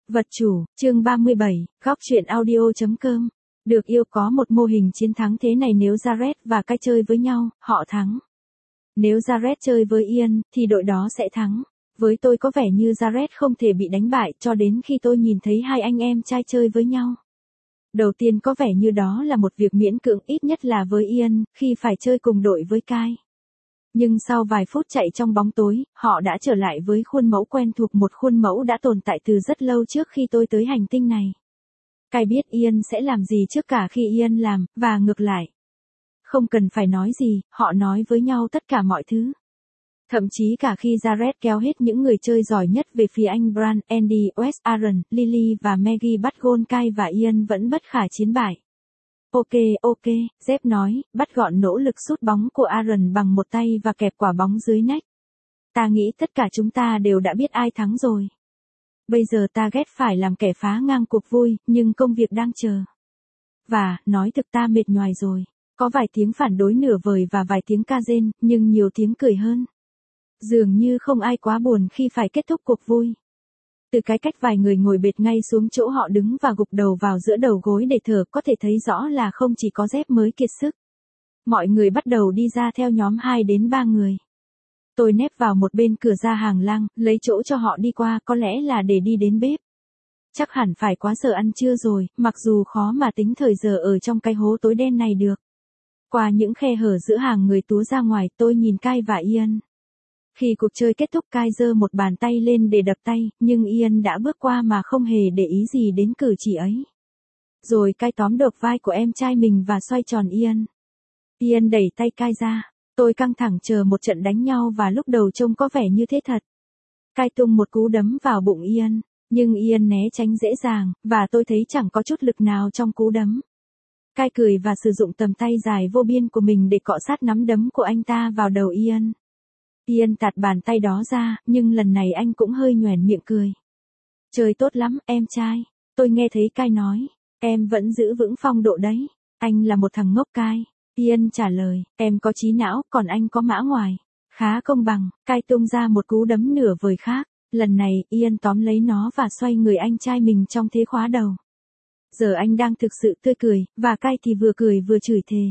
Vật chủ, chương 37, góc truyện audio.com. Được yêu có một mô hình chiến thắng thế này, nếu Jared và Kai chơi với nhau, họ thắng. Nếu Jared chơi với Ian, thì đội đó sẽ thắng. Với tôi có vẻ như Jared không thể bị đánh bại cho đến khi tôi nhìn thấy hai anh em trai chơi với nhau. Đầu tiên có vẻ như đó là một việc miễn cưỡng, ít nhất là với Ian, khi phải chơi cùng đội với Kai. Nhưng sau vài phút chạy trong bóng tối, họ đã trở lại với khuôn mẫu quen thuộc, một khuôn mẫu đã tồn tại từ rất lâu trước khi tôi tới hành tinh này. Kai biết Ian sẽ làm gì trước cả khi Ian làm, và ngược lại. Không cần phải nói gì, họ nói với nhau tất cả mọi thứ. Thậm chí cả khi Jared kéo hết những người chơi giỏi nhất về phía anh Bran, Andy, Wes, Aaron, Lily và Maggie bắt gôn, Kai và Ian vẫn bất khả chiến bại. Ok, Jeff nói, bắt gọn nỗ lực sút bóng của Aaron bằng một tay và kẹp quả bóng dưới nách. Ta nghĩ tất cả chúng ta đều đã biết ai thắng rồi. Bây giờ ta ghét phải làm kẻ phá ngang cuộc vui, nhưng công việc đang chờ. Và, nói thực ta mệt nhoài rồi. Có vài tiếng phản đối nửa vời và vài tiếng ca rên, nhưng nhiều tiếng cười hơn. Dường như không ai quá buồn khi phải kết thúc cuộc vui. Từ cái cách vài người ngồi bệt ngay xuống chỗ họ đứng và gục đầu vào giữa đầu gối để thở, có thể thấy rõ là không chỉ có Jeff mới kiệt sức. Mọi người bắt đầu đi ra theo nhóm 2 đến 3 người. Tôi nép vào một bên cửa ra hàng lang, lấy chỗ cho họ đi qua, có lẽ là để đi đến bếp. Chắc hẳn phải quá giờ ăn trưa rồi, mặc dù khó mà tính thời giờ ở trong cái hố tối đen này được. Qua những khe hở giữa hàng người túa ra ngoài, tôi nhìn Kai và Ian. Khi cuộc chơi kết thúc, Kai giơ một bàn tay lên để đập tay, nhưng Ian đã bước qua mà không hề để ý gì đến cử chỉ ấy. Rồi Kai tóm được vai của em trai mình và xoay tròn Ian. Ian đẩy tay Kai ra. Tôi căng thẳng chờ một trận đánh nhau và lúc đầu trông có vẻ như thế thật. Kai tung một cú đấm vào bụng Ian, nhưng Ian né tránh dễ dàng, và tôi thấy chẳng có chút lực nào trong cú đấm. Kai cười và sử dụng tầm tay dài vô biên của mình để cọ sát nắm đấm của anh ta vào đầu Ian. Ian tạt bàn tay đó ra, nhưng lần này anh cũng hơi nhoẻn miệng cười. Chơi tốt lắm, em trai. Tôi nghe thấy Kai nói. Em vẫn giữ vững phong độ đấy. Anh là một thằng ngốc, Kai. Ian trả lời, em có trí não, còn anh có mã ngoài. Khá công bằng. Kai tung ra một cú đấm nửa vời khác. Lần này, Ian tóm lấy nó và xoay người anh trai mình trong thế khóa đầu. Giờ anh đang thực sự tươi cười, và Kai thì vừa cười vừa chửi thề.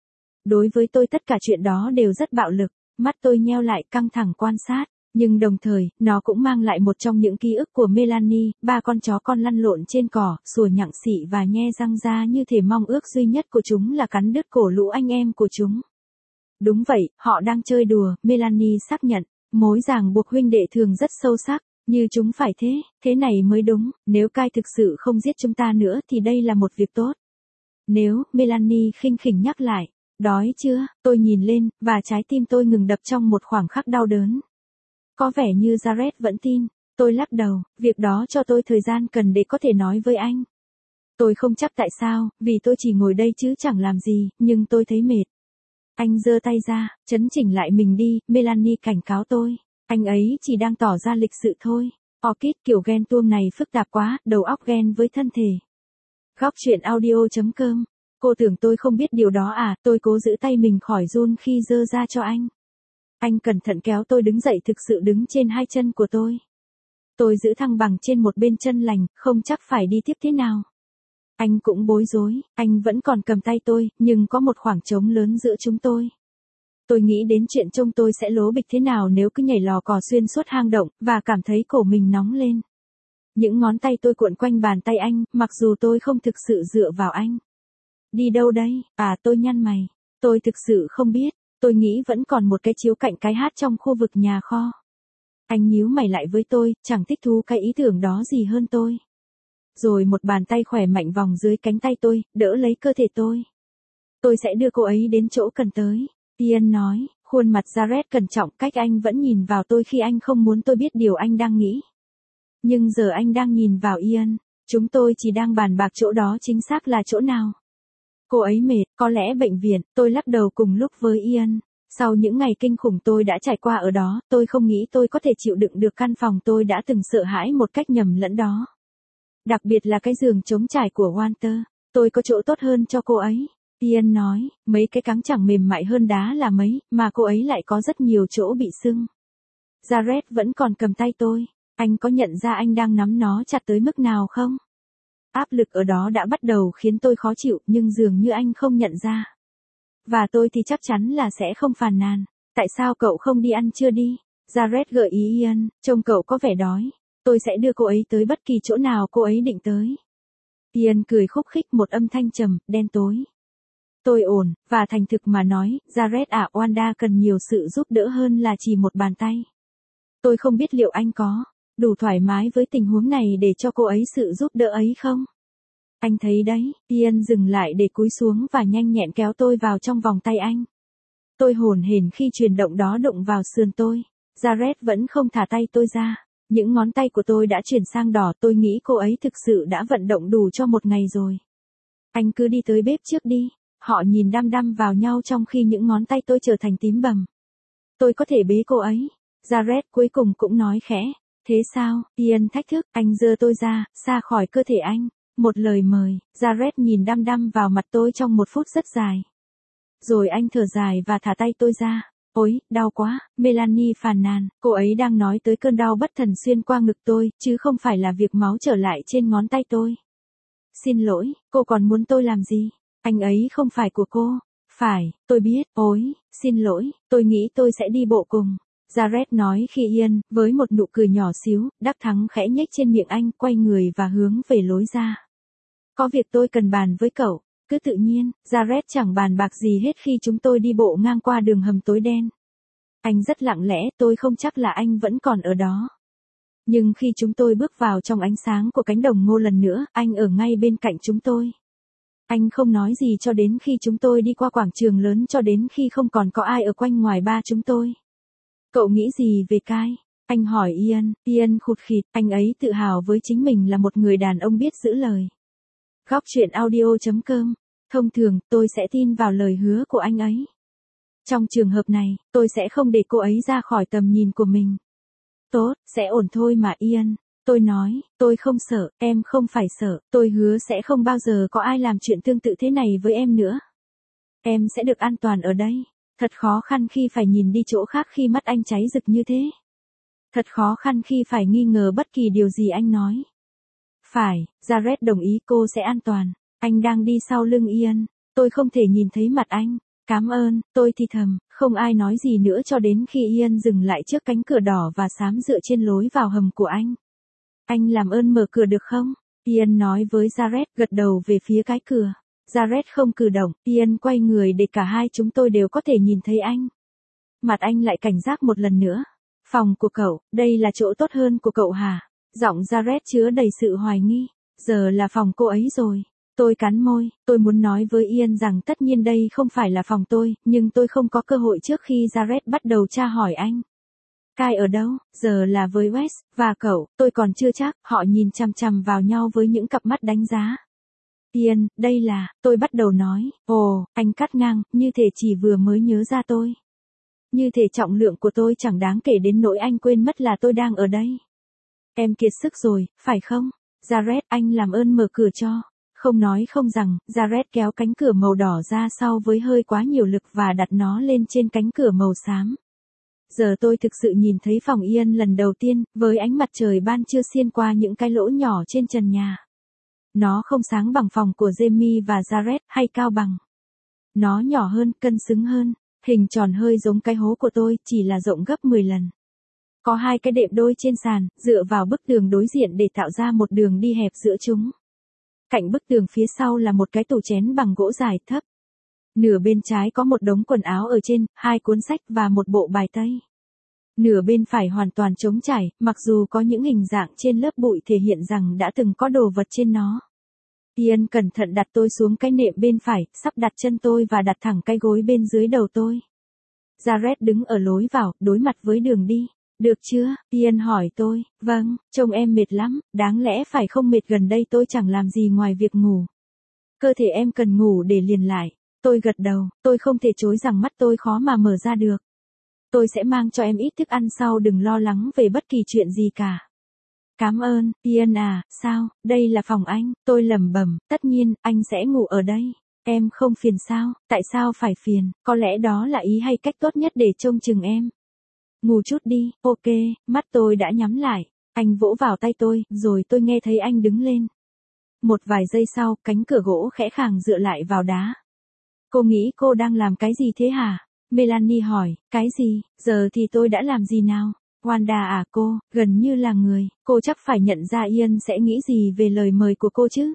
Đối với tôi tất cả chuyện đó đều rất bạo lực. Mắt tôi nheo lại căng thẳng quan sát, nhưng đồng thời, nó cũng mang lại một trong những ký ức của Melanie, 3 con chó con lăn lộn trên cỏ, sủa nhặng xị và nhe răng ra như thể mong ước duy nhất của chúng là cắn đứt cổ lũ anh em của chúng. Đúng vậy, họ đang chơi đùa, Melanie xác nhận, mối ràng buộc huynh đệ thường rất sâu sắc, như chúng phải thế này mới đúng, nếu Kai thực sự không giết chúng ta nữa thì đây là một việc tốt. Nếu, Melanie khinh khỉnh nhắc lại. Đói chưa? Tôi nhìn lên, và trái tim tôi ngừng đập trong một khoảng khắc đau đớn. Có vẻ như Jared vẫn tin. Tôi lắc đầu, việc đó cho tôi thời gian cần để có thể nói với anh. Tôi không chắc tại sao, vì tôi chỉ ngồi đây chứ chẳng làm gì, nhưng tôi thấy mệt. Anh giơ tay ra, chấn chỉnh lại mình đi, Melanie cảnh cáo tôi. Anh ấy chỉ đang tỏ ra lịch sự thôi. Orchid, kiểu ghen tuông này phức tạp quá, đầu óc ghen với thân thể. Góc truyện audio.com. Cô tưởng tôi không biết điều đó à, tôi cố giữ tay mình khỏi run khi giơ ra cho anh. Anh cẩn thận kéo tôi đứng dậy, thực sự đứng trên hai chân của tôi. Tôi giữ thăng bằng trên một bên chân lành, không chắc phải đi tiếp thế nào. Anh cũng bối rối, anh vẫn còn cầm tay tôi, nhưng có một khoảng trống lớn giữa chúng tôi. Tôi nghĩ đến chuyện trông tôi sẽ lố bịch thế nào nếu cứ nhảy lò cò xuyên suốt hang động, và cảm thấy cổ mình nóng lên. Những ngón tay tôi cuộn quanh bàn tay anh, mặc dù tôi không thực sự dựa vào anh. Đi đâu đây? À, tôi nhăn mày. Tôi thực sự không biết. Tôi nghĩ vẫn còn một cái chiếu cạnh cái hát trong khu vực nhà kho. Anh nhíu mày lại với tôi, chẳng thích thú cái ý tưởng đó gì hơn tôi. Rồi một bàn tay khỏe mạnh vòng dưới cánh tay tôi, đỡ lấy cơ thể tôi. Tôi sẽ đưa cô ấy đến chỗ cần tới. Ian nói, khuôn mặt Jared cẩn trọng, cách anh vẫn nhìn vào tôi khi anh không muốn tôi biết điều anh đang nghĩ. Nhưng giờ anh đang nhìn vào Ian. Chúng tôi chỉ đang bàn bạc chỗ đó chính xác là chỗ nào. Cô ấy mệt, có lẽ bệnh viện, tôi lắc đầu cùng lúc với Ian. Sau những ngày kinh khủng tôi đã trải qua ở đó, tôi không nghĩ tôi có thể chịu đựng được căn phòng tôi đã từng sợ hãi một cách nhầm lẫn đó. Đặc biệt là cái giường trống trải của Walter. Tôi có chỗ tốt hơn cho cô ấy. Ian nói, mấy cái cáng chẳng mềm mại hơn đá là mấy, mà cô ấy lại có rất nhiều chỗ bị sưng. Jared vẫn còn cầm tay tôi. Anh có nhận ra anh đang nắm nó chặt tới mức nào không? Áp lực ở đó đã bắt đầu khiến tôi khó chịu, nhưng dường như anh không nhận ra. Và tôi thì chắc chắn là sẽ không phàn nàn. Tại sao cậu không đi ăn trưa đi? Jared gợi ý Ian, trông cậu có vẻ đói. Tôi sẽ đưa cô ấy tới bất kỳ chỗ nào cô ấy định tới. Ian cười khúc khích, một âm thanh trầm, đen tối. Tôi ổn, và thành thực mà nói, Jared Wanda cần nhiều sự giúp đỡ hơn là chỉ một bàn tay. Tôi không biết liệu anh có đủ thoải mái với tình huống này để cho cô ấy sự giúp đỡ ấy không? Anh thấy đấy, Ian dừng lại để cúi xuống và nhanh nhẹn kéo tôi vào trong vòng tay anh. Tôi hổn hển khi chuyển động đó đụng vào sườn tôi. Jared vẫn không thả tay tôi ra. Những ngón tay của tôi đã chuyển sang đỏ, tôi nghĩ cô ấy thực sự đã vận động đủ cho một ngày rồi. Anh cứ đi tới bếp trước đi. Họ nhìn đăm đăm vào nhau trong khi những ngón tay tôi trở thành tím bầm. Tôi có thể bế cô ấy. Jared cuối cùng cũng nói khẽ. Thế sao? Ian thách thức, anh giơ tôi ra, xa khỏi cơ thể anh. Một lời mời. Jared nhìn đăm đăm vào mặt tôi trong một phút rất dài. Rồi anh thở dài và thả tay tôi ra. Ôi, đau quá, Melanie phàn nàn, cô ấy đang nói tới cơn đau bất thần xuyên qua ngực tôi, chứ không phải là việc máu trở lại trên ngón tay tôi. Xin lỗi, cô còn muốn tôi làm gì? Anh ấy không phải của cô. Phải, tôi biết, ôi, xin lỗi, tôi nghĩ tôi sẽ đi bộ cùng. Jared nói khi Ian, với một nụ cười nhỏ xíu, đắc thắng khẽ nhếch trên miệng anh, quay người và hướng về lối ra. Có việc tôi cần bàn với cậu. Cứ tự nhiên, Jared chẳng bàn bạc gì hết khi chúng tôi đi bộ ngang qua đường hầm tối đen. Anh rất lặng lẽ, tôi không chắc là anh vẫn còn ở đó. Nhưng khi chúng tôi bước vào trong ánh sáng của cánh đồng ngô lần nữa, anh ở ngay bên cạnh chúng tôi. Anh không nói gì cho đến khi chúng tôi đi qua quảng trường lớn, cho đến khi không còn có ai ở quanh ngoài ba chúng tôi. Cậu nghĩ gì về Kai? Anh hỏi Ian. Ian khụt khịt, anh ấy tự hào với chính mình là một người đàn ông biết giữ lời. Góc truyện audio.com. Thông thường, tôi sẽ tin vào lời hứa của anh ấy. Trong trường hợp này, tôi sẽ không để cô ấy ra khỏi tầm nhìn của mình. Tốt, sẽ ổn thôi mà Ian. Tôi nói, tôi không sợ, em không phải sợ, tôi hứa sẽ không bao giờ có ai làm chuyện tương tự thế này với em nữa. Em sẽ được an toàn ở đây. Thật khó khăn khi phải nhìn đi chỗ khác khi mắt anh cháy rực như thế. Thật khó khăn khi phải nghi ngờ bất kỳ điều gì anh nói. Phải, Jared đồng ý, cô sẽ an toàn. Anh đang đi sau lưng Ian. Tôi không thể nhìn thấy mặt anh. Cảm ơn, tôi thì thầm, không ai nói gì nữa cho đến khi Ian dừng lại trước cánh cửa đỏ và xám dựa trên lối vào hầm của anh. Anh làm ơn mở cửa được không? Ian nói với Jared, gật đầu về phía cái cửa. Jared không cử động, Ian quay người để cả hai chúng tôi đều có thể nhìn thấy anh. Mặt anh lại cảnh giác một lần nữa. Phòng của cậu, đây là chỗ tốt hơn của cậu hả? Giọng Jared chứa đầy sự hoài nghi. Giờ là phòng cô ấy rồi. Tôi cắn môi, tôi muốn nói với Ian rằng tất nhiên đây không phải là phòng tôi, nhưng tôi không có cơ hội trước khi Jared bắt đầu tra hỏi anh. Kai ở đâu? Giờ là với Wes, và cậu, tôi còn chưa chắc. Họ nhìn chằm chằm vào nhau với những cặp mắt đánh giá. Ian, đây là, tôi bắt đầu nói. Ồ, anh cắt ngang, như thể chỉ vừa mới nhớ ra tôi. Như thể trọng lượng của tôi chẳng đáng kể đến nỗi anh quên mất là tôi đang ở đây. Em kiệt sức rồi, phải không? Jared, anh làm ơn mở cửa cho. Không nói không rằng, Jared kéo cánh cửa màu đỏ ra sau với hơi quá nhiều lực và đặt nó lên trên cánh cửa màu xám. Giờ tôi thực sự nhìn thấy phòng Ian lần đầu tiên, với ánh mặt trời ban trưa xiên qua những cái lỗ nhỏ trên trần nhà. Nó không sáng bằng phòng của Jamie và Jared, hay cao bằng. Nó nhỏ hơn, cân xứng hơn, hình tròn hơi giống cái hố của tôi, chỉ là rộng gấp 10 lần. Có hai cái đệm đôi trên sàn, dựa vào bức tường đối diện để tạo ra một đường đi hẹp giữa chúng. Cạnh bức tường phía sau là một cái tủ chén bằng gỗ dài thấp. Nửa bên trái có một đống quần áo ở trên, 2 cuốn sách và một bộ bài tây. Nửa bên phải hoàn toàn trống trải, mặc dù có những hình dạng trên lớp bụi thể hiện rằng đã từng có đồ vật trên nó. Ian cẩn thận đặt tôi xuống cái nệm bên phải, sắp đặt chân tôi và đặt thẳng cái gối bên dưới đầu tôi. Jared đứng ở lối vào, đối mặt với đường đi. Được chưa? Ian hỏi tôi. Vâng, trông em mệt lắm, đáng lẽ phải không mệt, gần đây tôi chẳng làm gì ngoài việc ngủ. Cơ thể em cần ngủ để liền lại. Tôi gật đầu, tôi không thể chối rằng mắt tôi khó mà mở ra được. Tôi sẽ mang cho em ít thức ăn sau, đừng lo lắng về bất kỳ chuyện gì cả. Cảm ơn, Ian à, sao, đây là phòng anh, tôi lẩm bẩm, tất nhiên, anh sẽ ngủ ở đây. Em không phiền sao, tại sao phải phiền, có lẽ đó là ý hay cách tốt nhất để trông chừng em. Ngủ chút đi, ok, mắt tôi đã nhắm lại. Anh vỗ vào tay tôi, rồi tôi nghe thấy anh đứng lên. Một vài giây sau, cánh cửa gỗ khẽ khàng dựa lại vào đá. Cô nghĩ cô đang làm cái gì thế hả? Melanie hỏi, cái gì, giờ thì tôi đã làm gì nào? Wanda à cô, gần như là người, cô chắc phải nhận ra Ian sẽ nghĩ gì về lời mời của cô chứ?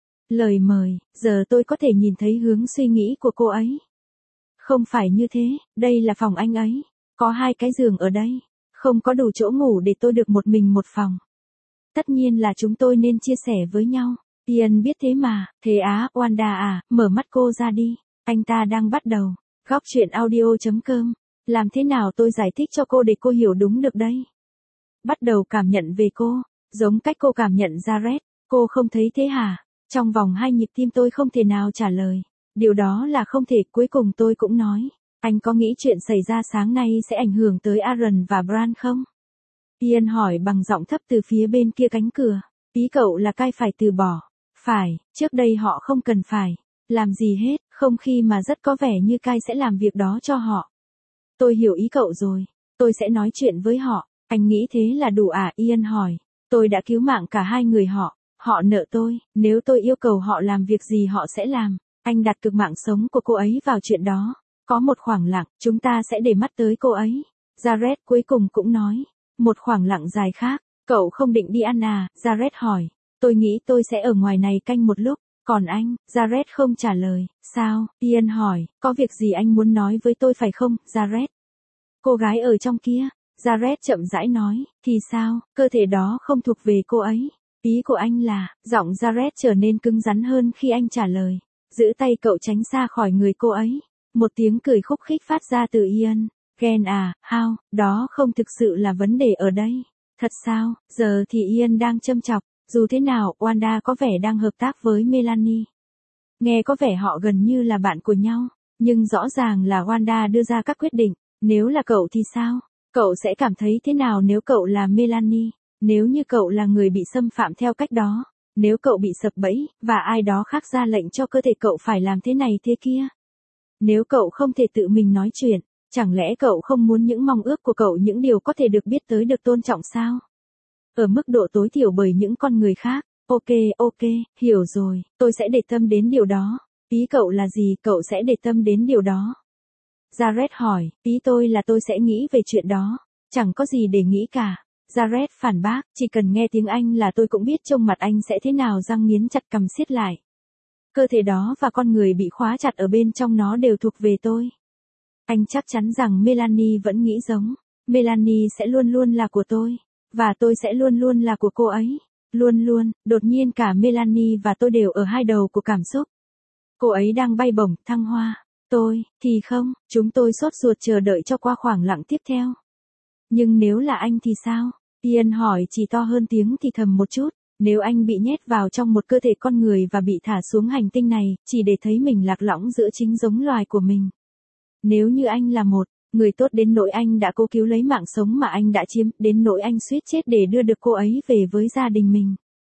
Lời mời, giờ tôi có thể nhìn thấy hướng suy nghĩ của cô ấy. Không phải như thế, đây là phòng anh ấy. Có 2 cái giường ở đây. Không có đủ chỗ ngủ để tôi được một mình một phòng. Tất nhiên là chúng tôi nên chia sẻ với nhau. Ian biết thế mà, thế á, Wanda à, mở mắt cô ra đi. Anh ta đang bắt đầu. Góc chuyện audio.com. Làm thế nào tôi giải thích cho cô để cô hiểu đúng được đây? Bắt đầu cảm nhận về cô, giống cách cô cảm nhận Jared. Cô không thấy thế hả? Trong vòng 2 nhịp tim tôi không thể nào trả lời. Điều đó là không thể, cuối cùng tôi cũng nói. Anh có nghĩ chuyện xảy ra sáng nay sẽ ảnh hưởng tới Aaron và Bran không? Ian hỏi bằng giọng thấp từ phía bên kia cánh cửa. Ý cậu là Kai phải từ bỏ. Phải, trước đây họ không cần phải làm gì hết, không khi mà rất có vẻ như Kai sẽ làm việc đó cho họ. Tôi hiểu ý cậu rồi, tôi sẽ nói chuyện với họ. Anh nghĩ thế là đủ à? Ian hỏi. Tôi đã cứu mạng cả 2 người họ nợ tôi, nếu tôi yêu cầu họ làm việc gì họ sẽ làm. Anh đặt cược mạng sống của cô ấy vào chuyện đó. Có một khoảng lặng, chúng ta sẽ để mắt tới cô ấy. Jared cuối cùng cũng nói. Một khoảng lặng dài khác, cậu không định đi ăn à? Jared hỏi. Tôi nghĩ tôi sẽ ở ngoài này canh một lúc. Còn anh? Jared không trả lời. Sao? Ian hỏi. Có việc gì anh muốn nói với tôi phải không, Jared? Cô gái ở trong kia. Jared chậm rãi nói. Thì sao? Cơ thể đó không thuộc về cô ấy. Ý của anh là, giọng Jared trở nên cứng rắn hơn khi anh trả lời. Giữ tay cậu tránh xa khỏi người cô ấy. Một tiếng cười khúc khích phát ra từ Ian. Ghen à, Hao, đó không thực sự là vấn đề ở đây. Thật sao? Giờ thì Ian đang châm chọc. Dù thế nào, Wanda có vẻ đang hợp tác với Melanie. Nghe có vẻ họ gần như là bạn của nhau. Nhưng rõ ràng là Wanda đưa ra các quyết định. Nếu là cậu thì sao? Cậu sẽ cảm thấy thế nào nếu cậu là Melanie? Nếu như cậu là người bị xâm phạm theo cách đó. Nếu cậu bị sập bẫy, và ai đó khác ra lệnh cho cơ thể cậu phải làm thế này thế kia. Nếu cậu không thể tự mình nói chuyện, chẳng lẽ cậu không muốn những mong ước của cậu, những điều có thể được biết tới được tôn trọng sao? Ở mức độ tối thiểu bởi những con người khác. Ok, hiểu rồi, tôi sẽ để tâm đến điều đó. Ý cậu là gì, cậu sẽ để tâm đến điều đó? Jared hỏi, ý tôi là tôi sẽ nghĩ về chuyện đó. Chẳng có gì để nghĩ cả. Jared phản bác, chỉ cần nghe tiếng Anh là tôi cũng biết trông mặt anh sẽ thế nào, răng nghiến chặt cằm siết lại. Cơ thể đó và con người bị khóa chặt ở bên trong nó đều thuộc về tôi. Anh chắc chắn rằng Melanie vẫn nghĩ giống. Melanie sẽ luôn luôn là của tôi. Và tôi sẽ luôn luôn là của cô ấy. Luôn luôn, đột nhiên cả Melanie và tôi đều ở 2 đầu của cảm xúc. Cô ấy đang bay bổng, thăng hoa. Tôi, thì không, chúng tôi sốt ruột chờ đợi cho qua khoảng lặng tiếp theo. Nhưng nếu là anh thì sao? Ian hỏi chỉ to hơn tiếng thì thầm một chút. Nếu anh bị nhét vào trong một cơ thể con người và bị thả xuống hành tinh này, chỉ để thấy mình lạc lõng giữa chính giống loài của mình. Nếu như anh là một người tốt đến nỗi anh đã cố cứu lấy mạng sống mà anh đã chiếm, đến nỗi anh suýt chết để đưa được cô ấy về với gia đình mình.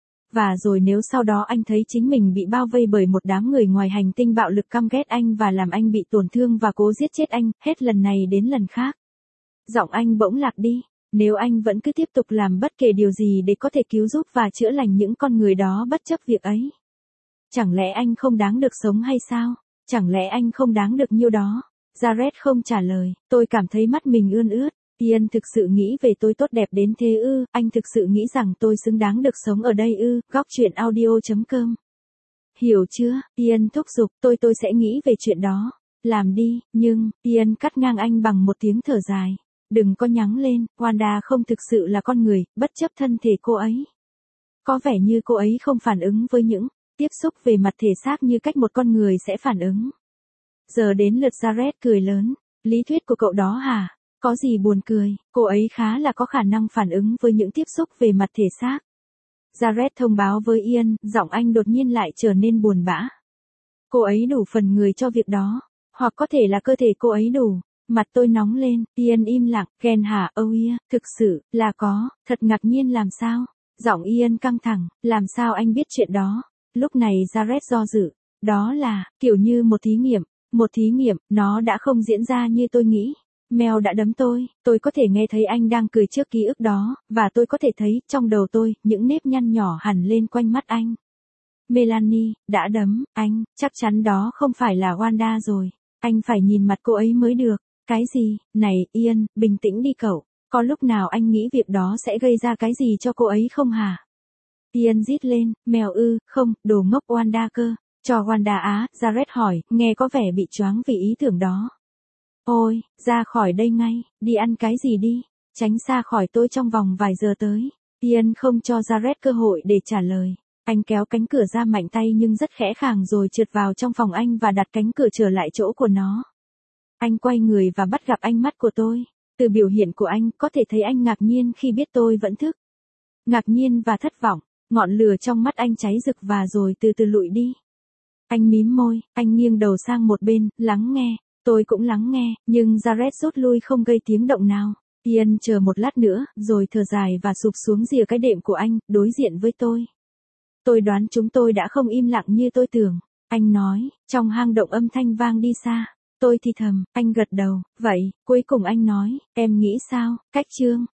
Và rồi nếu sau đó anh thấy chính mình bị bao vây bởi một đám người ngoài hành tinh bạo lực căm ghét anh và làm anh bị tổn thương và cố giết chết anh, hết lần này đến lần khác. Giọng anh bỗng lạc đi. Nếu anh vẫn cứ tiếp tục làm bất kể điều gì để có thể cứu giúp và chữa lành những con người đó bất chấp việc ấy. Chẳng lẽ anh không đáng được sống hay sao? Chẳng lẽ anh không đáng được nhiêu đó? Jared không trả lời. Tôi cảm thấy mắt mình ươn ướt. Ian thực sự nghĩ về tôi tốt đẹp đến thế ư? Anh thực sự nghĩ rằng tôi xứng đáng được sống ở đây ư? Góc chuyện audio.com. Hiểu chưa? Ian thúc giục. Tôi sẽ nghĩ về chuyện đó. Làm đi. Nhưng, Ian cắt ngang anh bằng một tiếng thở dài. Đừng có nhắng lên, Wanda không thực sự là con người, bất chấp thân thể cô ấy. Có vẻ như cô ấy không phản ứng với những tiếp xúc về mặt thể xác như cách một con người sẽ phản ứng. Giờ đến lượt Jared cười lớn. Lý thuyết của cậu đó hả? Có gì buồn cười, cô ấy khá là có khả năng phản ứng với những tiếp xúc về mặt thể xác. Jared thông báo với Ian, giọng anh đột nhiên lại trở nên buồn bã. Cô ấy đủ phần người cho việc đó, hoặc có thể là cơ thể cô ấy đủ. Mặt tôi nóng lên, Ian im lặng, ghen hả? Oh yeah, thực sự, là có, thật ngạc nhiên làm sao? Giọng Ian căng thẳng, làm sao anh biết chuyện đó? Lúc này Jared do dự, đó là, kiểu như một thí nghiệm, nó đã không diễn ra như tôi nghĩ. Mel đã đấm tôi có thể nghe thấy anh đang cười trước ký ức đó, và tôi có thể thấy, trong đầu tôi, những nếp nhăn nhỏ hẳn lên quanh mắt anh. Melanie, đã đấm, anh, chắc chắn đó không phải là Wanda rồi. Anh phải nhìn mặt cô ấy mới được. Cái gì, này, Ian, bình tĩnh đi cậu. Có lúc nào anh nghĩ việc đó sẽ gây ra cái gì cho cô ấy không hả? Ian rít lên, Mel không, đồ ngốc Wanda cơ. Cho Wanda á, Jared hỏi, nghe có vẻ bị choáng vì ý tưởng đó. Ôi, ra khỏi đây ngay, đi ăn cái gì đi, tránh xa khỏi tôi trong vòng vài giờ tới. Ian không cho Jared cơ hội để trả lời. Anh kéo cánh cửa ra mạnh tay nhưng rất khẽ khàng rồi trượt vào trong phòng anh và đặt cánh cửa trở lại chỗ của nó. Anh quay người và bắt gặp ánh mắt của tôi. Từ biểu hiện của anh, có thể thấy anh ngạc nhiên khi biết tôi vẫn thức. Ngạc nhiên và thất vọng, ngọn lửa trong mắt anh cháy rực và rồi từ từ lụi đi. Anh mím môi, anh nghiêng đầu sang một bên, lắng nghe. Tôi cũng lắng nghe, nhưng Jared rút lui không gây tiếng động nào. Ian chờ một lát nữa, rồi thở dài và sụp xuống rìa cái đệm của anh, đối diện với tôi. Tôi đoán chúng tôi đã không im lặng như tôi tưởng. Anh nói, trong hang động âm thanh vang đi xa. Tôi thì thầm, anh gật đầu, vậy, cuối cùng anh nói, em nghĩ sao, cách chương.